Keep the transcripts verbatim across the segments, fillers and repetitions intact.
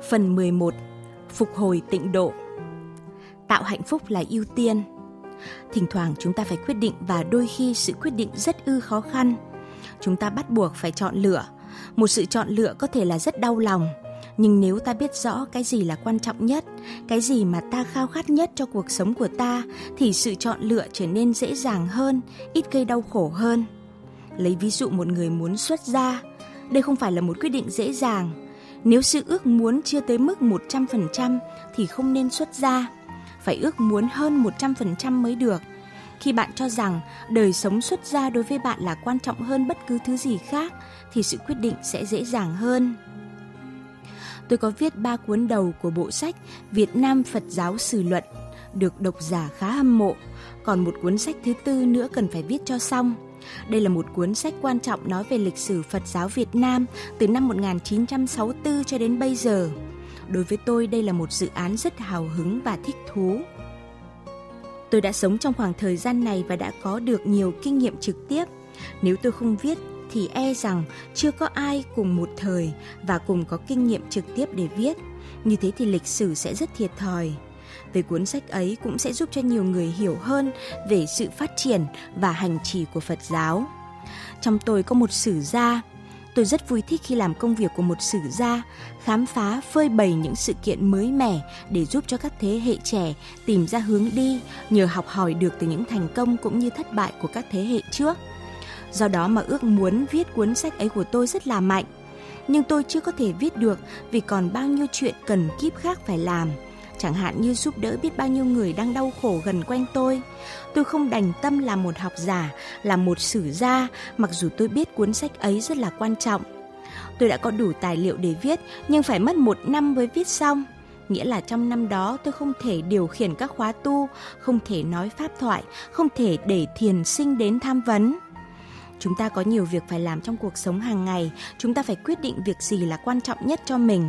Phần mười một. Phục hồi tịnh độ. Tạo hạnh phúc là ưu tiên. Thỉnh thoảng chúng ta phải quyết định và đôi khi sự quyết định rất ư khó khăn. Chúng ta bắt buộc phải chọn lựa. Một sự chọn lựa có thể là rất đau lòng. Nhưng nếu ta biết rõ cái gì là quan trọng nhất, cái gì mà ta khao khát nhất cho cuộc sống của ta, thì sự chọn lựa trở nên dễ dàng hơn, ít gây đau khổ hơn. Lấy ví dụ một người muốn xuất gia. Đây không phải là một quyết định dễ dàng. Nếu sự ước muốn chưa tới mức một trăm phần trăm thì không nên xuất gia. Phải ước muốn hơn một trăm phần trăm mới được. Khi bạn cho rằng đời sống xuất gia đối với bạn là quan trọng hơn bất cứ thứ gì khác, thì sự quyết định sẽ dễ dàng hơn. Tôi có viết ba cuốn đầu của bộ sách Việt Nam Phật giáo Sử Luận, được độc giả khá hâm mộ. Còn một cuốn sách thứ tư nữa cần phải viết cho xong. Đây là một cuốn sách quan trọng nói về lịch sử Phật giáo Việt Nam từ năm một nghìn chín trăm sáu mươi tư cho đến bây giờ. Đối với tôi, đây là một dự án rất hào hứng và thích thú. Tôi đã sống trong khoảng thời gian này và đã có được nhiều kinh nghiệm trực tiếp. Nếu tôi không viết thì e rằng chưa có ai cùng một thời và cùng có kinh nghiệm trực tiếp để viết. Như thế thì lịch sử sẽ rất thiệt thòi. Về cuốn sách ấy cũng sẽ giúp cho nhiều người hiểu hơn về sự phát triển và hành trì của Phật giáo. Trong tôi có một sử gia. Tôi rất vui thích khi làm công việc của một sử gia, khám phá, phơi bày những sự kiện mới mẻ để giúp cho các thế hệ trẻ tìm ra hướng đi, nhờ học hỏi được từ những thành công cũng như thất bại của các thế hệ trước. Do đó mà ước muốn viết cuốn sách ấy của tôi rất là mạnh. Nhưng tôi chưa có thể viết được vì còn bao nhiêu chuyện cần kíp khác phải làm. Chẳng hạn như giúp đỡ biết bao nhiêu người đang đau khổ gần quanh tôi. Tôi không đành tâm làm một học giả, làm một sử gia, mặc dù tôi biết cuốn sách ấy rất là quan trọng. Tôi đã có đủ tài liệu để viết, nhưng phải mất một năm mới viết xong. Nghĩa là trong năm đó tôi không thể điều khiển các khóa tu, không thể nói pháp thoại, không thể để thiền sinh đến tham vấn. Chúng ta có nhiều việc phải làm trong cuộc sống hàng ngày, chúng ta phải quyết định việc gì là quan trọng nhất cho mình.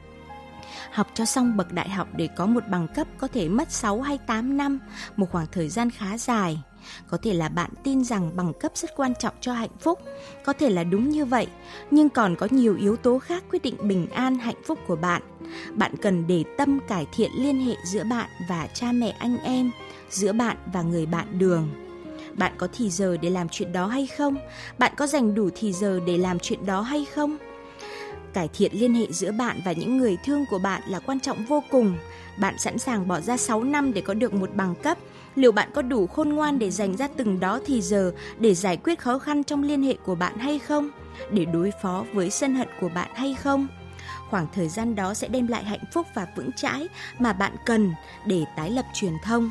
Học cho xong bậc đại học để có một bằng cấp có thể mất sáu hay tám năm, một khoảng thời gian khá dài. Có thể là bạn tin rằng bằng cấp rất quan trọng cho hạnh phúc, có thể là đúng như vậy, nhưng còn có nhiều yếu tố khác quyết định bình an, hạnh phúc của bạn. Bạn cần để tâm cải thiện liên hệ giữa bạn và cha mẹ anh em, giữa bạn và người bạn đường. Bạn có thì giờ để làm chuyện đó hay không? Bạn có dành đủ thì giờ để làm chuyện đó hay không? Cải thiện liên hệ giữa bạn và những người thương của bạn là quan trọng vô cùng. Bạn sẵn sàng bỏ ra sáu năm để có được một bằng cấp. Liệu bạn có đủ khôn ngoan để dành ra từng đó thì giờ để giải quyết khó khăn trong liên hệ của bạn hay không? Để đối phó với sân hận của bạn hay không? Khoảng thời gian đó sẽ đem lại hạnh phúc và vững chãi mà bạn cần để tái lập truyền thông.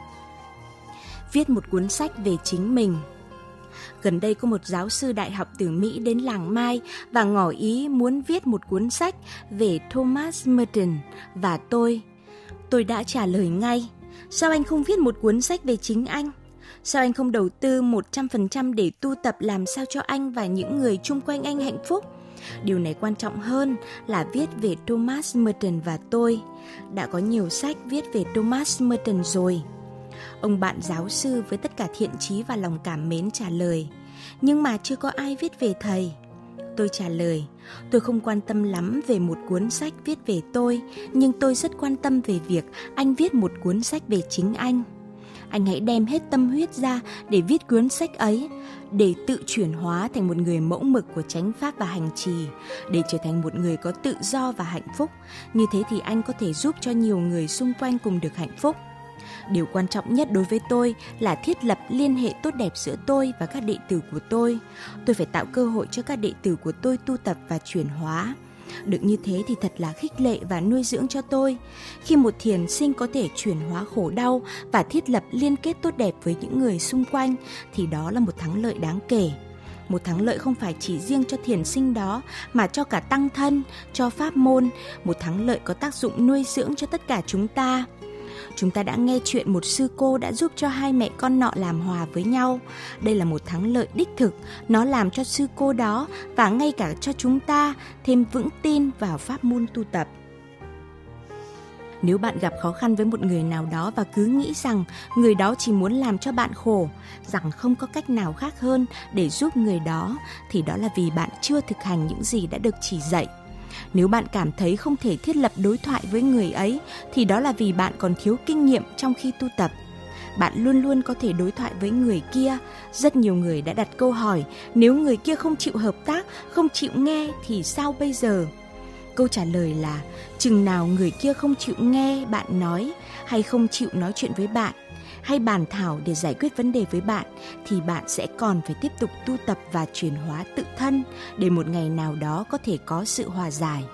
Viết một cuốn sách về chính mình. Gần đây có một giáo sư đại học từ Mỹ đến làng Mai và ngỏ ý muốn viết một cuốn sách về Thomas Merton và tôi. Tôi đã trả lời ngay. Sao anh không viết một cuốn sách về chính anh? Sao anh không đầu tư một trăm phần trăm để tu tập làm sao cho anh và những người chung quanh anh hạnh phúc? Điều này quan trọng hơn là viết về Thomas Merton và tôi. Đã có nhiều sách viết về Thomas Merton rồi. Ông bạn giáo sư với tất cả thiện chí và lòng cảm mến trả lời. Nhưng mà chưa có ai viết về thầy. Tôi trả lời, tôi không quan tâm lắm về một cuốn sách viết về tôi, nhưng tôi rất quan tâm về việc anh viết một cuốn sách về chính anh. Anh hãy đem hết tâm huyết ra để viết cuốn sách ấy, để tự chuyển hóa thành một người mẫu mực của chánh pháp và hành trì, để trở thành một người có tự do và hạnh phúc. Như thế thì anh có thể giúp cho nhiều người xung quanh cùng được hạnh phúc. Điều quan trọng nhất đối với tôi là thiết lập liên hệ tốt đẹp giữa tôi và các đệ tử của tôi. Tôi phải tạo cơ hội cho các đệ tử của tôi tu tập và chuyển hóa. Được như thế thì thật là khích lệ và nuôi dưỡng cho tôi. Khi một thiền sinh có thể chuyển hóa khổ đau và thiết lập liên kết tốt đẹp với những người xung quanh thì đó là một thắng lợi đáng kể. Một thắng lợi không phải chỉ riêng cho thiền sinh đó mà cho cả tăng thân, cho pháp môn. Một thắng lợi có tác dụng nuôi dưỡng cho tất cả chúng ta. Chúng ta đã nghe chuyện một sư cô đã giúp cho hai mẹ con nọ làm hòa với nhau. Đây là một thắng lợi đích thực. Nó làm cho sư cô đó và ngay cả cho chúng ta thêm vững tin vào pháp môn tu tập. Nếu bạn gặp khó khăn với một người nào đó và cứ nghĩ rằng người đó chỉ muốn làm cho bạn khổ, rằng không có cách nào khác hơn để giúp người đó, thì đó là vì bạn chưa thực hành những gì đã được chỉ dạy. Nếu bạn cảm thấy không thể thiết lập đối thoại với người ấy thì đó là vì bạn còn thiếu kinh nghiệm trong khi tu tập. Bạn luôn luôn có thể đối thoại với người kia. Rất nhiều người đã đặt câu hỏi, nếu người kia không chịu hợp tác, không chịu nghe thì sao bây giờ? Câu trả lời là, chừng nào người kia không chịu nghe bạn nói, hay không chịu nói chuyện với bạn, hay bàn thảo để giải quyết vấn đề với bạn, thì bạn sẽ còn phải tiếp tục tu tập và chuyển hóa tự thân để một ngày nào đó có thể có sự hòa giải.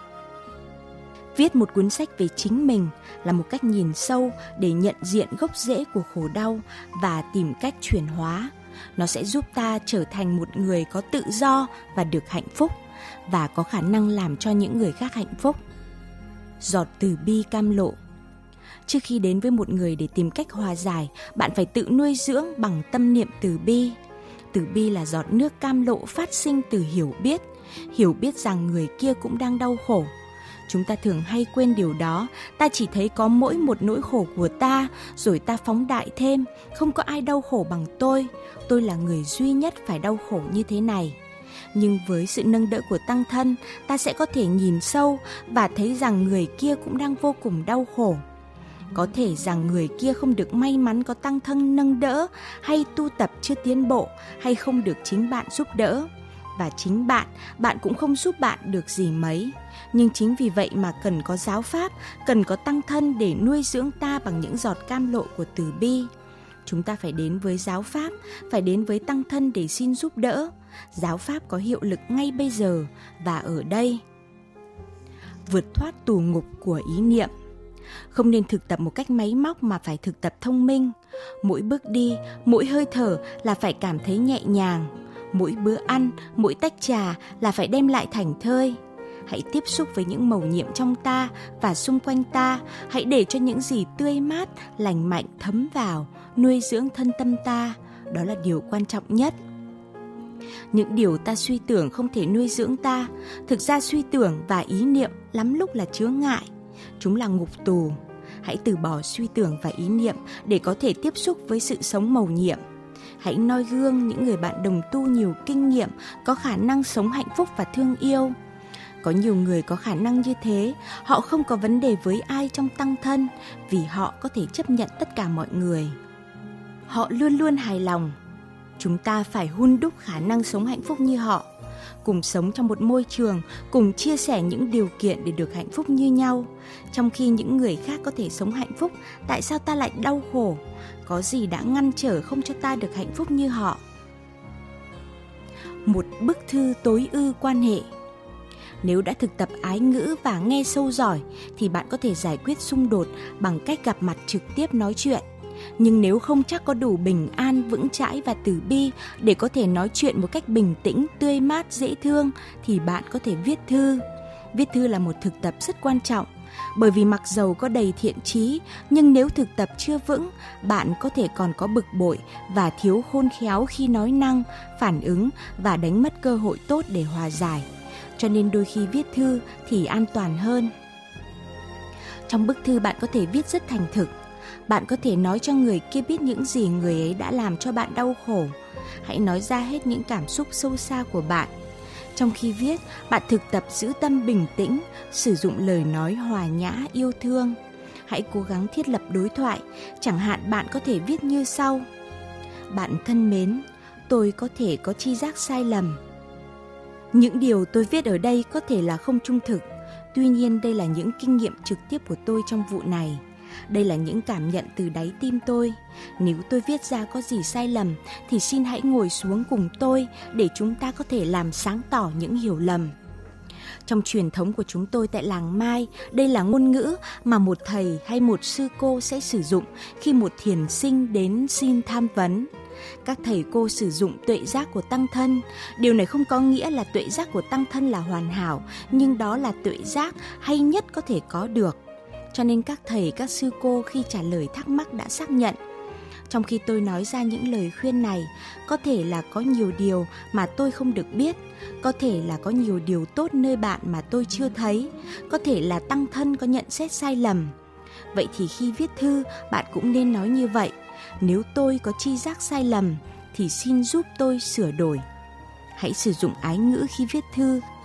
Viết một cuốn sách về chính mình là một cách nhìn sâu để nhận diện gốc rễ của khổ đau và tìm cách chuyển hóa. Nó sẽ giúp ta trở thành một người có tự do và được hạnh phúc, và có khả năng làm cho những người khác hạnh phúc. Giọt từ bi cam lộ. Trước khi đến với một người để tìm cách hòa giải, bạn phải tự nuôi dưỡng bằng tâm niệm từ bi. Từ bi là giọt nước cam lộ phát sinh từ hiểu biết, hiểu biết rằng người kia cũng đang đau khổ. Chúng ta thường hay quên điều đó, ta chỉ thấy có mỗi một nỗi khổ của ta, rồi ta phóng đại thêm, không có ai đau khổ bằng tôi, tôi là người duy nhất phải đau khổ như thế này. Nhưng với sự nâng đỡ của tăng thân, ta sẽ có thể nhìn sâu và thấy rằng người kia cũng đang vô cùng đau khổ. Có thể rằng người kia không được may mắn có tăng thân nâng đỡ, hay tu tập chưa tiến bộ, hay không được chính bạn giúp đỡ. Và chính bạn, bạn cũng không giúp bạn được gì mấy. Nhưng chính vì vậy mà cần có giáo pháp, cần có tăng thân để nuôi dưỡng ta bằng những giọt cam lộ của từ bi. Chúng ta phải đến với giáo pháp, phải đến với tăng thân để xin giúp đỡ. Giáo pháp có hiệu lực ngay bây giờ và ở đây. Vượt thoát tù ngục của ý niệm. Không nên thực tập một cách máy móc mà phải thực tập thông minh. Mỗi bước đi, mỗi hơi thở là phải cảm thấy nhẹ nhàng. Mỗi bữa ăn, mỗi tách trà là phải đem lại thảnh thơi. Hãy tiếp xúc với những mầu nhiệm trong ta và xung quanh ta. Hãy để cho những gì tươi mát, lành mạnh thấm vào, nuôi dưỡng thân tâm ta. Đó là điều quan trọng nhất. Những điều ta suy tưởng không thể nuôi dưỡng ta. Thực ra suy tưởng và ý niệm lắm lúc là chướng ngại. Chúng là ngục tù. Hãy từ bỏ suy tưởng và ý niệm để có thể tiếp xúc với sự sống mầu nhiệm. Hãy noi gương những người bạn đồng tu nhiều kinh nghiệm, có khả năng sống hạnh phúc và thương yêu. Có nhiều người có khả năng như thế, họ không có vấn đề với ai trong tăng thân vì họ có thể chấp nhận tất cả mọi người. Họ luôn luôn hài lòng. Chúng ta phải hun đúc khả năng sống hạnh phúc như họ, cùng sống trong một môi trường, cùng chia sẻ những điều kiện để được hạnh phúc như nhau. Trong khi những người khác có thể sống hạnh phúc, tại sao ta lại đau khổ? Có gì đã ngăn trở không cho ta được hạnh phúc như họ? Một bức thư tối ưu quan hệ. Nếu đã thực tập ái ngữ và nghe sâu giỏi thì bạn có thể giải quyết xung đột bằng cách gặp mặt trực tiếp nói chuyện. Nhưng nếu không chắc có đủ bình an, vững chãi và từ bi để có thể nói chuyện một cách bình tĩnh, tươi mát, dễ thương thì bạn có thể viết thư. Viết thư là một thực tập rất quan trọng, bởi vì mặc dầu có đầy thiện chí, nhưng nếu thực tập chưa vững, bạn có thể còn có bực bội và thiếu khôn khéo khi nói năng, phản ứng và đánh mất cơ hội tốt để hòa giải. Cho nên đôi khi viết thư thì an toàn hơn. Trong bức thư bạn có thể viết rất thành thực. Bạn có thể nói cho người kia biết những gì người ấy đã làm cho bạn đau khổ. Hãy nói ra hết những cảm xúc sâu xa của bạn. Trong khi viết, bạn thực tập giữ tâm bình tĩnh, sử dụng lời nói hòa nhã, yêu thương. Hãy cố gắng thiết lập đối thoại. Chẳng hạn bạn có thể viết như sau: Bạn thân mến, tôi có thể có tri giác sai lầm. Những điều tôi viết ở đây có thể là không trung thực. Tuy nhiên đây là những kinh nghiệm trực tiếp của tôi trong vụ này. Đây là những cảm nhận từ đáy tim tôi. Nếu tôi viết ra có gì sai lầm thì xin hãy ngồi xuống cùng tôi để chúng ta có thể làm sáng tỏ những hiểu lầm. Trong truyền thống của chúng tôi tại làng Mai, đây là ngôn ngữ mà một thầy hay một sư cô sẽ sử dụng khi một thiền sinh đến xin tham vấn. Các thầy cô sử dụng tuệ giác của tăng thân. Điều này không có nghĩa là tuệ giác của tăng thân là hoàn hảo, nhưng đó là tuệ giác hay nhất có thể có được. Cho nên các thầy, các sư cô khi trả lời thắc mắc đã xác nhận. Trong khi tôi nói ra những lời khuyên này, có thể là có nhiều điều mà tôi không được biết, có thể là có nhiều điều tốt nơi bạn mà tôi chưa thấy, có thể là tăng thân có nhận xét sai lầm. Vậy thì khi viết thư, bạn cũng nên nói như vậy. Nếu tôi có tri giác sai lầm, thì xin giúp tôi sửa đổi. Hãy sử dụng ái ngữ khi viết thư.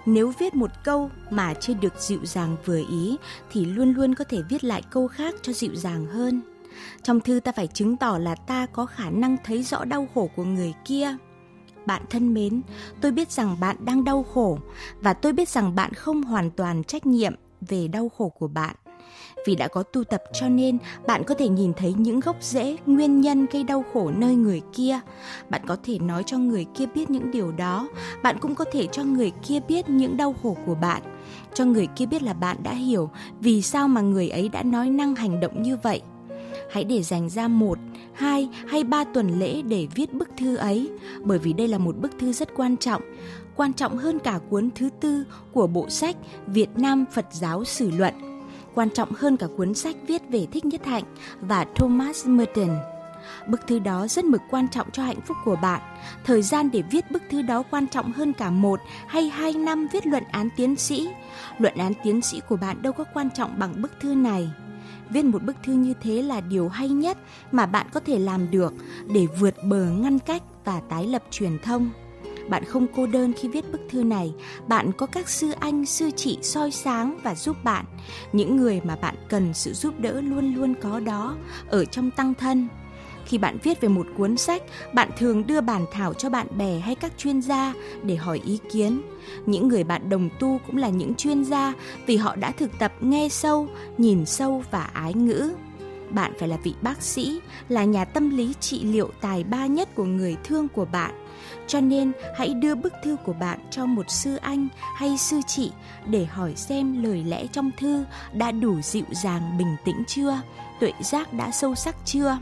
Nếu viết một câu mà chưa được dịu dàng vừa ý thì luôn luôn có thể viết lại câu khác cho dịu dàng hơn. Trong thư ta phải chứng tỏ là ta có khả năng thấy rõ đau khổ của người kia. Bạn thân mến, tôi biết rằng bạn đang đau khổ và tôi biết rằng bạn không hoàn toàn trách nhiệm về đau khổ của bạn. Vì đã có tu tập cho nên bạn có thể nhìn thấy những gốc rễ, nguyên nhân gây đau khổ nơi người kia. Bạn có thể nói cho người kia biết những điều đó. Bạn cũng có thể cho người kia biết những đau khổ của bạn. Cho người kia biết là bạn đã hiểu vì sao mà người ấy đã nói năng hành động như vậy. Hãy để dành ra một, hai hay ba tuần lễ để viết bức thư ấy, bởi vì đây là một bức thư rất quan trọng, quan trọng hơn cả cuốn thứ tư của bộ sách Việt Nam Phật giáo Sử luận, quan trọng hơn cả cuốn sách viết về Thích Nhất Hạnh và Thomas Merton. Bức thư đó rất mực quan trọng cho hạnh phúc của bạn. Thời gian để viết bức thư đó quan trọng hơn cả một hay hai năm viết luận án tiến sĩ. Luận án tiến sĩ của bạn đâu có quan trọng bằng bức thư này. Viết một bức thư như thế là điều hay nhất mà bạn có thể làm được để vượt bờ ngăn cách và tái lập truyền thông. Bạn không cô đơn khi viết bức thư này. Bạn có các sư anh, sư chị soi sáng và giúp bạn. Những người mà bạn cần sự giúp đỡ luôn luôn có đó ở trong tăng thân. Khi bạn viết về một cuốn sách, bạn thường đưa bản thảo cho bạn bè hay các chuyên gia để hỏi ý kiến. Những người bạn đồng tu cũng là những chuyên gia vì họ đã thực tập nghe sâu, nhìn sâu và ái ngữ. Bạn phải là vị bác sĩ, là nhà tâm lý trị liệu tài ba nhất của người thương của bạn. Cho nên hãy đưa bức thư của bạn cho một sư anh hay sư chị để hỏi xem lời lẽ trong thư đã đủ dịu dàng, bình tĩnh chưa, tuệ giác đã sâu sắc chưa.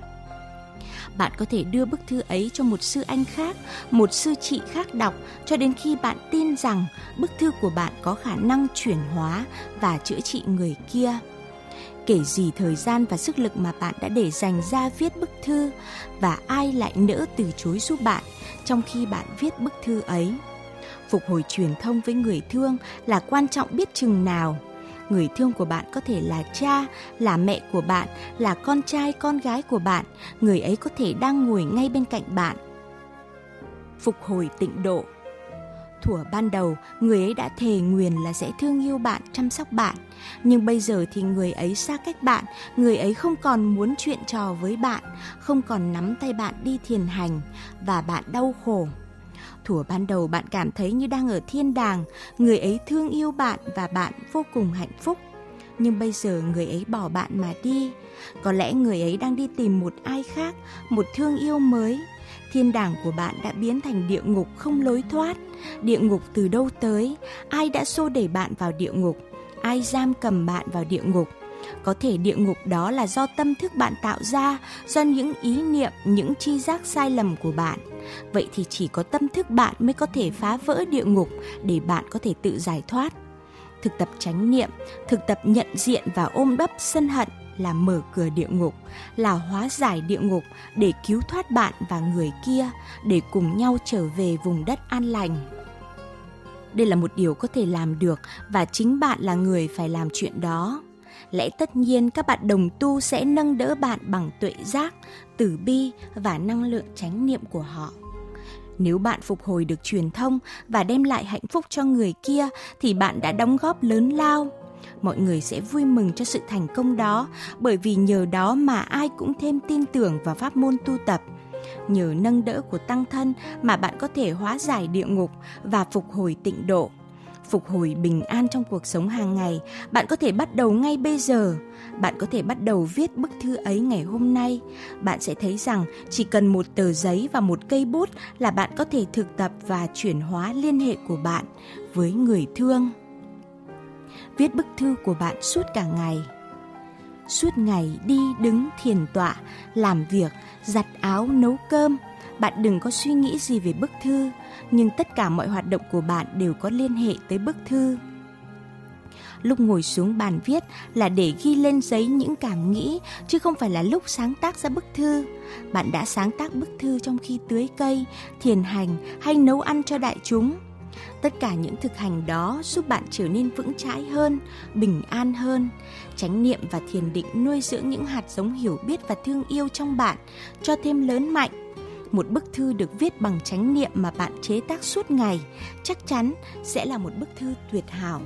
Bạn có thể đưa bức thư ấy cho một sư anh khác, một sư chị khác đọc cho đến khi bạn tin rằng bức thư của bạn có khả năng chuyển hóa và chữa trị người kia. Kể gì thời gian và sức lực mà bạn đã để dành ra viết bức thư, và ai lại nỡ từ chối giúp bạn trong khi bạn viết bức thư ấy. Phục hồi truyền thông với người thương là quan trọng biết chừng nào. Người thương của bạn có thể là cha, là mẹ của bạn, là con trai, con gái của bạn. Người ấy có thể đang ngồi ngay bên cạnh bạn. Phục hồi tịnh độ. Thuở ban đầu, người ấy đã thề nguyền là sẽ thương yêu bạn, chăm sóc bạn. Nhưng bây giờ thì người ấy xa cách bạn, người ấy không còn muốn chuyện trò với bạn, không còn nắm tay bạn đi thiền hành, và bạn đau khổ. Thuở ban đầu bạn cảm thấy như đang ở thiên đàng, người ấy thương yêu bạn và bạn vô cùng hạnh phúc. Nhưng bây giờ người ấy bỏ bạn mà đi. Có lẽ người ấy đang đi tìm một ai khác, một thương yêu mới. Thiên đàng của bạn đã biến thành địa ngục không lối thoát. Địa ngục từ đâu tới? Ai đã xô đẩy bạn vào địa ngục? Ai giam cầm bạn vào địa ngục? Có thể địa ngục đó là do tâm thức bạn tạo ra, do những ý niệm, những tri giác sai lầm của bạn. Vậy thì chỉ có tâm thức bạn mới có thể phá vỡ địa ngục để bạn có thể tự giải thoát. Thực tập chánh niệm, thực tập nhận diện và ôm đắp sân hận là mở cửa địa ngục, là hóa giải địa ngục để cứu thoát bạn và người kia, để cùng nhau trở về vùng đất an lành. Đây là một điều có thể làm được và chính bạn là người phải làm chuyện đó. Lẽ tất nhiên các bạn đồng tu sẽ nâng đỡ bạn bằng tuệ giác, từ bi và năng lượng chánh niệm của họ. Nếu bạn phục hồi được truyền thông và đem lại hạnh phúc cho người kia thì bạn đã đóng góp lớn lao. Mọi người sẽ vui mừng cho sự thành công đó, bởi vì nhờ đó mà ai cũng thêm tin tưởng vào pháp môn tu tập. Nhờ nâng đỡ của tăng thân mà bạn có thể hóa giải địa ngục và phục hồi tịnh độ. Phục hồi bình an trong cuộc sống hàng ngày, bạn có thể bắt đầu ngay bây giờ. Bạn có thể bắt đầu viết bức thư ấy ngày hôm nay. Bạn sẽ thấy rằng chỉ cần một tờ giấy và một cây bút là bạn có thể thực tập và chuyển hóa liên hệ của bạn với người thương. Viết bức thư của bạn suốt cả ngày. Suốt ngày đi đứng thiền tọa, làm việc, giặt áo, nấu cơm. Bạn đừng có suy nghĩ gì về bức thư, nhưng tất cả mọi hoạt động của bạn đều có liên hệ tới bức thư. Lúc ngồi xuống bàn viết là để ghi lên giấy những cảm nghĩ, chứ không phải là lúc sáng tác ra bức thư. Bạn đã sáng tác bức thư trong khi tưới cây, thiền hành hay nấu ăn cho đại chúng. Tất cả những thực hành đó giúp bạn trở nên vững chãi hơn, bình an hơn. Chánh niệm và thiền định nuôi dưỡng những hạt giống hiểu biết và thương yêu trong bạn, cho thêm lớn mạnh. Một bức thư được viết bằng chánh niệm mà bạn chế tác suốt ngày chắc chắn sẽ là một bức thư tuyệt hảo.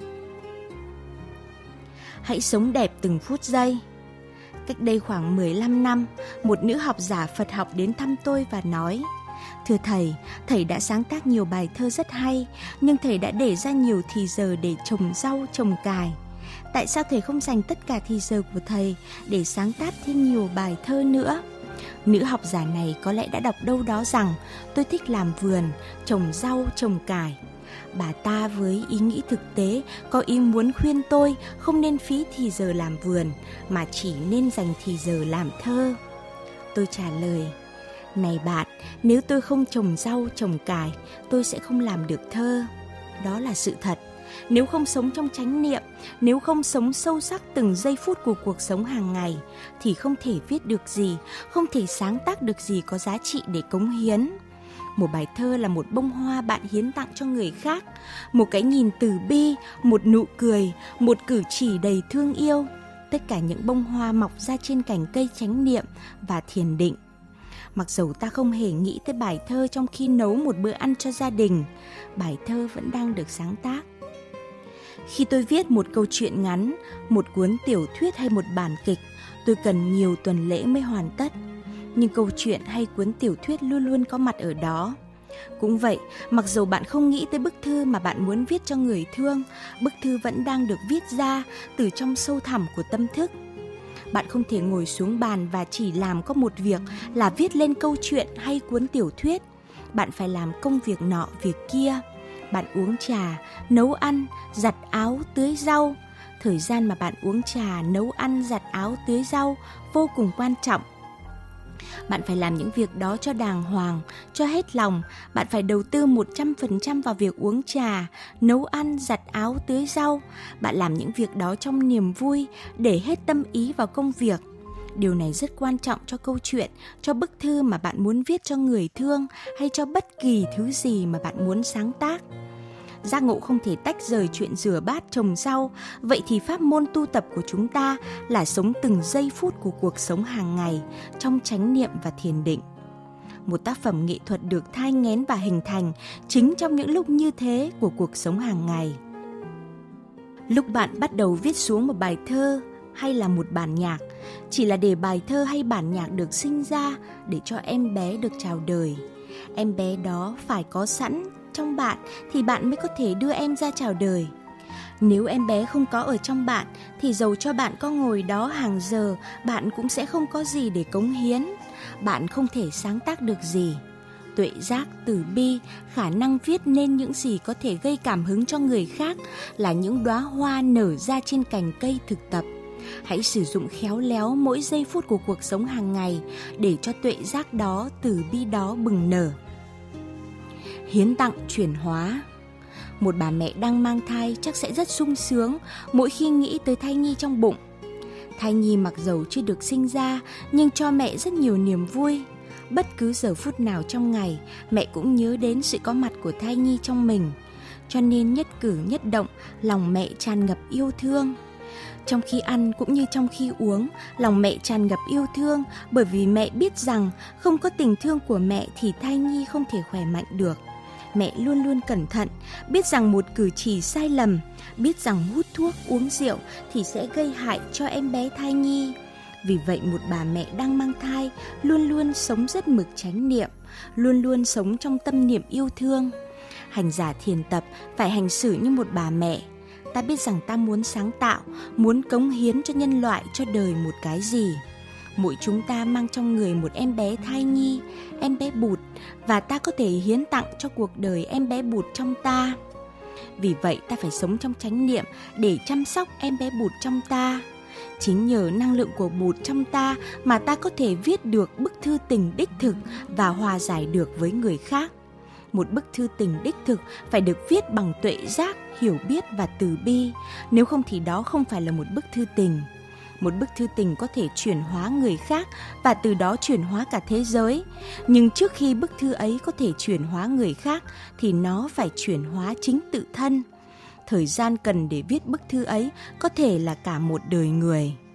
Hãy sống đẹp từng phút giây. Cách đây khoảng mười lăm năm, một nữ học giả Phật học đến thăm tôi và nói: "Thưa thầy, thầy đã sáng tác nhiều bài thơ rất hay, nhưng thầy đã để ra nhiều thì giờ để trồng rau, trồng cải. Tại sao thầy không dành tất cả thì giờ của thầy để sáng tác thêm nhiều bài thơ nữa?" Nữ học giả này có lẽ đã đọc đâu đó rằng tôi thích làm vườn, trồng rau, trồng cải. Bà ta với ý nghĩ thực tế có ý muốn khuyên tôi không nên phí thì giờ làm vườn, mà chỉ nên dành thì giờ làm thơ. Tôi trả lời: "Này bạn, nếu tôi không trồng rau, trồng cải, tôi sẽ không làm được thơ. Đó là sự thật. Nếu không sống trong chánh niệm, nếu không sống sâu sắc từng giây phút của cuộc sống hàng ngày, thì không thể viết được gì, không thể sáng tác được gì có giá trị để cống hiến. Một bài thơ là một bông hoa bạn hiến tặng cho người khác, một cái nhìn từ bi, một nụ cười, một cử chỉ đầy thương yêu. Tất cả những bông hoa mọc ra trên cành cây chánh niệm và thiền định. Mặc dầu ta không hề nghĩ tới bài thơ trong khi nấu một bữa ăn cho gia đình, bài thơ vẫn đang được sáng tác. Khi tôi viết một câu chuyện ngắn, một cuốn tiểu thuyết hay một bản kịch, tôi cần nhiều tuần lễ mới hoàn tất. Nhưng câu chuyện hay cuốn tiểu thuyết luôn luôn có mặt ở đó. Cũng vậy, mặc dầu bạn không nghĩ tới bức thư mà bạn muốn viết cho người thương, bức thư vẫn đang được viết ra từ trong sâu thẳm của tâm thức. Bạn không thể ngồi xuống bàn và chỉ làm có một việc là viết lên câu chuyện hay cuốn tiểu thuyết. Bạn phải làm công việc nọ việc kia. Bạn uống trà, nấu ăn, giặt áo, tưới rau. Thời gian mà bạn uống trà, nấu ăn, giặt áo, tưới rau vô cùng quan trọng. Bạn phải làm những việc đó cho đàng hoàng, cho hết lòng. Bạn phải đầu tư một trăm phần trăm vào việc uống trà, nấu ăn, giặt áo, tưới rau. Bạn làm những việc đó trong niềm vui, để hết tâm ý vào công việc. Điều này rất quan trọng cho câu chuyện, cho bức thư mà bạn muốn viết cho người thương, hay cho bất kỳ thứ gì mà bạn muốn sáng tác. Giác ngộ không thể tách rời chuyện rửa bát, trồng rau. Vậy thì pháp môn tu tập của chúng ta là sống từng giây phút của cuộc sống hàng ngày trong chánh niệm và thiền định. Một tác phẩm nghệ thuật được thai nghén và hình thành chính trong những lúc như thế của cuộc sống hàng ngày. Lúc bạn bắt đầu viết xuống một bài thơ hay là một bản nhạc, chỉ là để bài thơ hay bản nhạc được sinh ra để cho em bé được chào đời. Em bé đó phải có sẵn trong bạn thì bạn mới có thể đưa em ra chào đời. Nếu em bé không có ở trong bạn thì dầu cho bạn có ngồi đó hàng giờ, bạn cũng sẽ không có gì để cống hiến. Bạn không thể sáng tác được gì. Tuệ giác, từ bi, khả năng viết nên những gì có thể gây cảm hứng cho người khác là những đóa hoa nở ra trên cành cây thực tập. Hãy sử dụng khéo léo mỗi giây phút của cuộc sống hàng ngày để cho tuệ giác đó, từ bi đó bừng nở. Hiến tặng chuyển hóa. Một bà mẹ đang mang thai chắc sẽ rất sung sướng mỗi khi nghĩ tới thai nhi trong bụng. Thai nhi mặc dầu chưa được sinh ra nhưng cho mẹ rất nhiều niềm vui. Bất cứ giờ phút nào trong ngày, mẹ cũng nhớ đến sự có mặt của thai nhi trong mình. Cho nên nhất cử nhất động, lòng mẹ tràn ngập yêu thương. Trong khi ăn cũng như trong khi uống, lòng mẹ tràn ngập yêu thương, bởi vì mẹ biết rằng không có tình thương của mẹ thì thai nhi không thể khỏe mạnh được. Mẹ luôn luôn cẩn thận, biết rằng một cử chỉ sai lầm, biết rằng hút thuốc, uống rượu thì sẽ gây hại cho em bé thai nhi. Vì vậy một bà mẹ đang mang thai luôn luôn sống rất mực chánh niệm, luôn luôn sống trong tâm niệm yêu thương. Hành giả thiền tập phải hành xử như một bà mẹ. Ta biết rằng ta muốn sáng tạo, muốn cống hiến cho nhân loại, cho đời một cái gì. Mỗi chúng ta mang trong người một em bé thai nhi, em bé bụt, và ta có thể hiến tặng cho cuộc đời em bé bụt trong ta. Vì vậy ta phải sống trong chánh niệm để chăm sóc em bé bụt trong ta. Chính nhờ năng lượng của bụt trong ta mà ta có thể viết được bức thư tình đích thực và hòa giải được với người khác. Một bức thư tình đích thực phải được viết bằng tuệ giác, hiểu biết và từ bi. Nếu không thì đó không phải là một bức thư tình. Một bức thư tình có thể chuyển hóa người khác và từ đó chuyển hóa cả thế giới. Nhưng trước khi bức thư ấy có thể chuyển hóa người khác thì nó phải chuyển hóa chính tự thân. Thời gian cần để viết bức thư ấy có thể là cả một đời người.